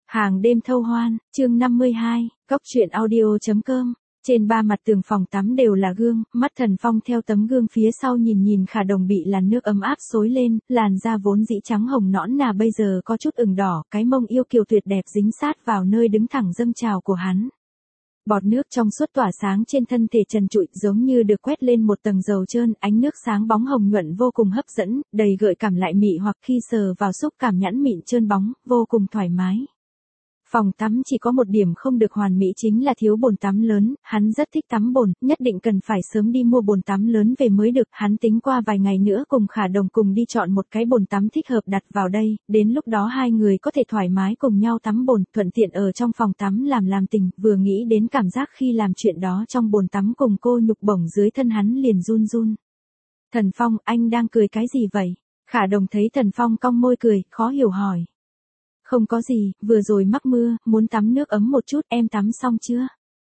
Hàng đêm thâu hoan, chương 52, Cốc truyện audio.com. Trên ba mặt tường phòng tắm đều là gương, mắt Thần Phong theo tấm gương phía sau nhìn Khả Đồng bị làn nước ấm áp xối lên, làn da vốn dĩ trắng hồng nõn nà bây giờ có chút ửng đỏ, cái mông yêu kiều tuyệt đẹp dính sát vào nơi đứng thẳng dâng trào của hắn. Bọt nước trong suốt tỏa sáng trên thân thể trần trụi giống như được quét lên một tầng dầu trơn, ánh nước sáng bóng hồng nhuận vô cùng hấp dẫn, đầy gợi cảm lại mị hoặc khi sờ vào xúc cảm nhẵn mịn trơn bóng, vô cùng thoải mái. Phòng tắm chỉ có một điểm không được hoàn mỹ chính là thiếu bồn tắm lớn, hắn rất thích tắm bồn, nhất định cần phải sớm đi mua bồn tắm lớn về mới được, hắn tính qua vài ngày nữa cùng Khả Đồng cùng đi chọn một cái bồn tắm thích hợp đặt vào đây, đến lúc đó hai người có thể thoải mái cùng nhau tắm bồn, thuận tiện ở trong phòng tắm làm tình, vừa nghĩ đến cảm giác khi làm chuyện đó trong bồn tắm cùng cô nhục bổng dưới thân hắn liền run run. Thần Phong, anh đang cười cái gì vậy? Khả Đồng thấy Thần Phong cong môi cười, khó hiểu hỏi. Không có gì, vừa rồi mắc mưa, muốn tắm nước ấm một chút, em tắm xong chưa?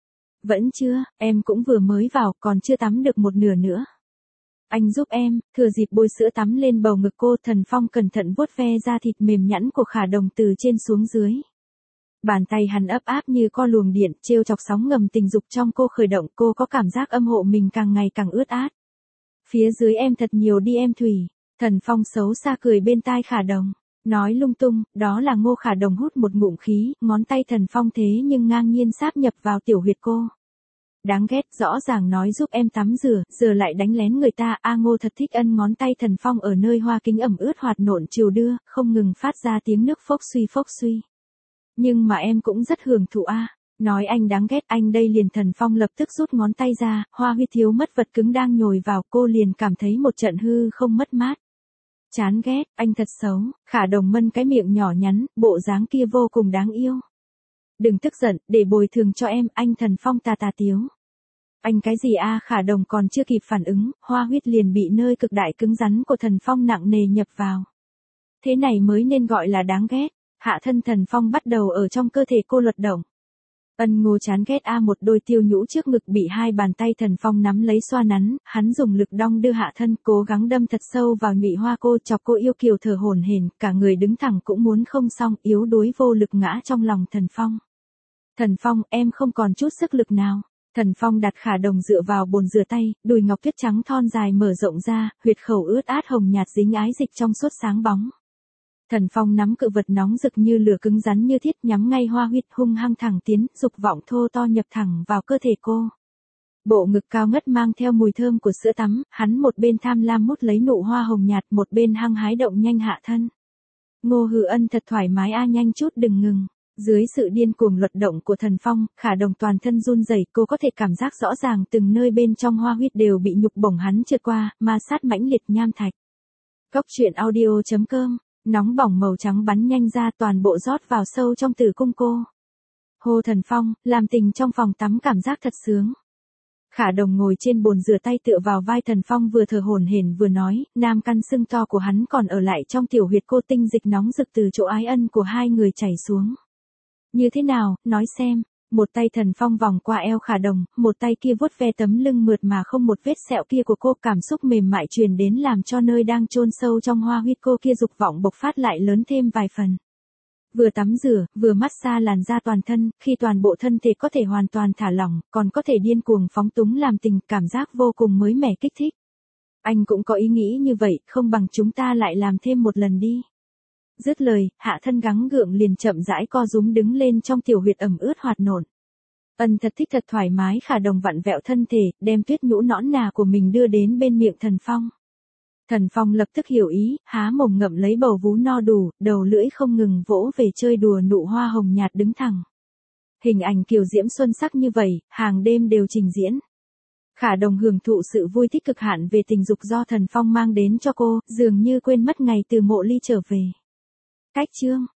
Vẫn chưa, em cũng vừa mới vào, còn chưa tắm được một nửa nữa. Anh giúp em, thừa dịp bôi sữa tắm lên bầu ngực cô. Thần Phong cẩn thận vuốt ve da thịt mềm nhẵn của Khả Đồng từ trên xuống dưới. Bàn tay hắn ấp áp như co luồng điện, trêu chọc sóng ngầm tình dục trong cô khởi động, cô có cảm giác âm hộ mình càng ngày càng ướt át. Phía dưới em thật nhiều đi em Thủy. Thần Phong xấu xa cười bên tai Khả Đồng. Nói lung tung, đó là Ngô. Khả Đồng hút một ngụm khí, ngón tay Thần Phong thế nhưng ngang nhiên sáp nhập vào tiểu huyệt cô. Đáng ghét, rõ ràng nói giúp em tắm rửa, giờ lại đánh lén người ta. Ngô thật thích ân. Ngón tay Thần Phong ở nơi hoa kính ẩm ướt hoạt nộn chiều đưa, không ngừng phát ra tiếng nước phốc suy. Nhưng mà em cũng rất hưởng thụ Nói anh đáng ghét anh đây liền. Thần Phong lập tức rút ngón tay ra, hoa huyết thiếu mất vật cứng đang nhồi vào, cô liền cảm thấy một trận hư không mất mát. Chán ghét, anh thật xấu. Khả Đồng mân cái miệng nhỏ nhắn, bộ dáng kia vô cùng đáng yêu. Đừng tức giận, để bồi thường cho em. Anh. Thần Phong tà tiếu. Anh cái gì Khả Đồng còn chưa kịp phản ứng, hoa huyết liền bị nơi cực đại cứng rắn của Thần Phong nặng nề nhập vào. Thế này mới nên gọi là đáng ghét. Hạ thân Thần Phong bắt đầu ở trong cơ thể cô luật động. Ngô chán ghét một đôi tiêu nhũ trước ngực bị hai bàn tay Thần Phong nắm lấy xoa nắn, hắn dùng lực đong đưa hạ thân, cố gắng đâm thật sâu vào nhụy hoa cô, chọc cô yêu kiều thở hổn hển, cả người đứng thẳng cũng muốn không xong, yếu đuối vô lực ngã trong lòng Thần Phong. Thần Phong, em không còn chút sức lực nào. Thần Phong đặt Khả Đồng dựa vào bồn rửa tay, đùi ngọc tuyết trắng thon dài mở rộng ra, huyệt khẩu ướt át hồng nhạt dính ái dịch trong suốt sáng bóng. Thần Phong nắm cự vật nóng rực như lửa cứng rắn như thiết, nhắm ngay hoa huyết, hung hăng thẳng tiến, dục vọng thô to nhập thẳng vào cơ thể cô. Bộ ngực cao ngất mang theo mùi thơm của sữa tắm, hắn một bên tham lam mút lấy nụ hoa hồng nhạt, một bên hăng hái động nhanh hạ thân. Ngô hừ ân thật thoải mái nhanh chút đừng ngừng. Dưới sự điên cuồng luật động của Thần Phong, Khả Đồng toàn thân run rẩy, cô có thể cảm giác rõ ràng từng nơi bên trong hoa huyết đều bị nhục bổng hắn trượt qua, ma sát mãnh liệt nham thạch. Cốc truyện audio.com. Nóng bỏng màu trắng bắn nhanh ra, toàn bộ rót vào sâu trong tử cung cô. Hô Thần Phong, làm tình trong phòng tắm cảm giác thật sướng. Khả Đồng ngồi trên bồn rửa tay tựa vào vai Thần Phong vừa thở hổn hển vừa nói, nam căn sưng to của hắn còn ở lại trong tiểu huyệt cô, tinh dịch nóng rực từ chỗ ái ân của hai người chảy xuống. Như thế nào, nói xem. Một tay Thần Phong vòng qua eo Khả Đồng, một tay kia vuốt ve tấm lưng mượt mà không một vết sẹo kia của cô, cảm xúc mềm mại truyền đến làm cho nơi đang chôn sâu trong hoa huyết cô kia dục vọng bộc phát lại lớn thêm vài phần. Vừa tắm rửa, vừa massage làn da toàn thân, khi toàn bộ thân thể có thể hoàn toàn thả lỏng, còn có thể điên cuồng phóng túng làm tình, cảm giác vô cùng mới mẻ kích thích. Anh cũng có ý nghĩ như vậy, không bằng chúng ta lại làm thêm một lần đi. Dứt lời, hạ thân gắng gượng liền chậm rãi co rúm đứng lên trong tiểu huyệt ẩm ướt hoạt nộn. Thật thích thật thoải mái. Khả Đồng vặn vẹo thân thể, đem tuyết nhũ nõn nà của mình đưa đến bên miệng Thần Phong. Thần Phong lập tức hiểu ý, há mồm ngậm lấy bầu vú no đủ, đầu lưỡi không ngừng vỗ về chơi đùa nụ hoa hồng nhạt đứng thẳng. Hình ảnh kiều diễm xuân sắc như vậy, hàng đêm đều trình diễn. Khả Đồng hưởng thụ sự vui thích cực hạn về tình dục do Thần Phong mang đến cho cô, dường như quên mất ngày từ mộ ly trở về. Cách chương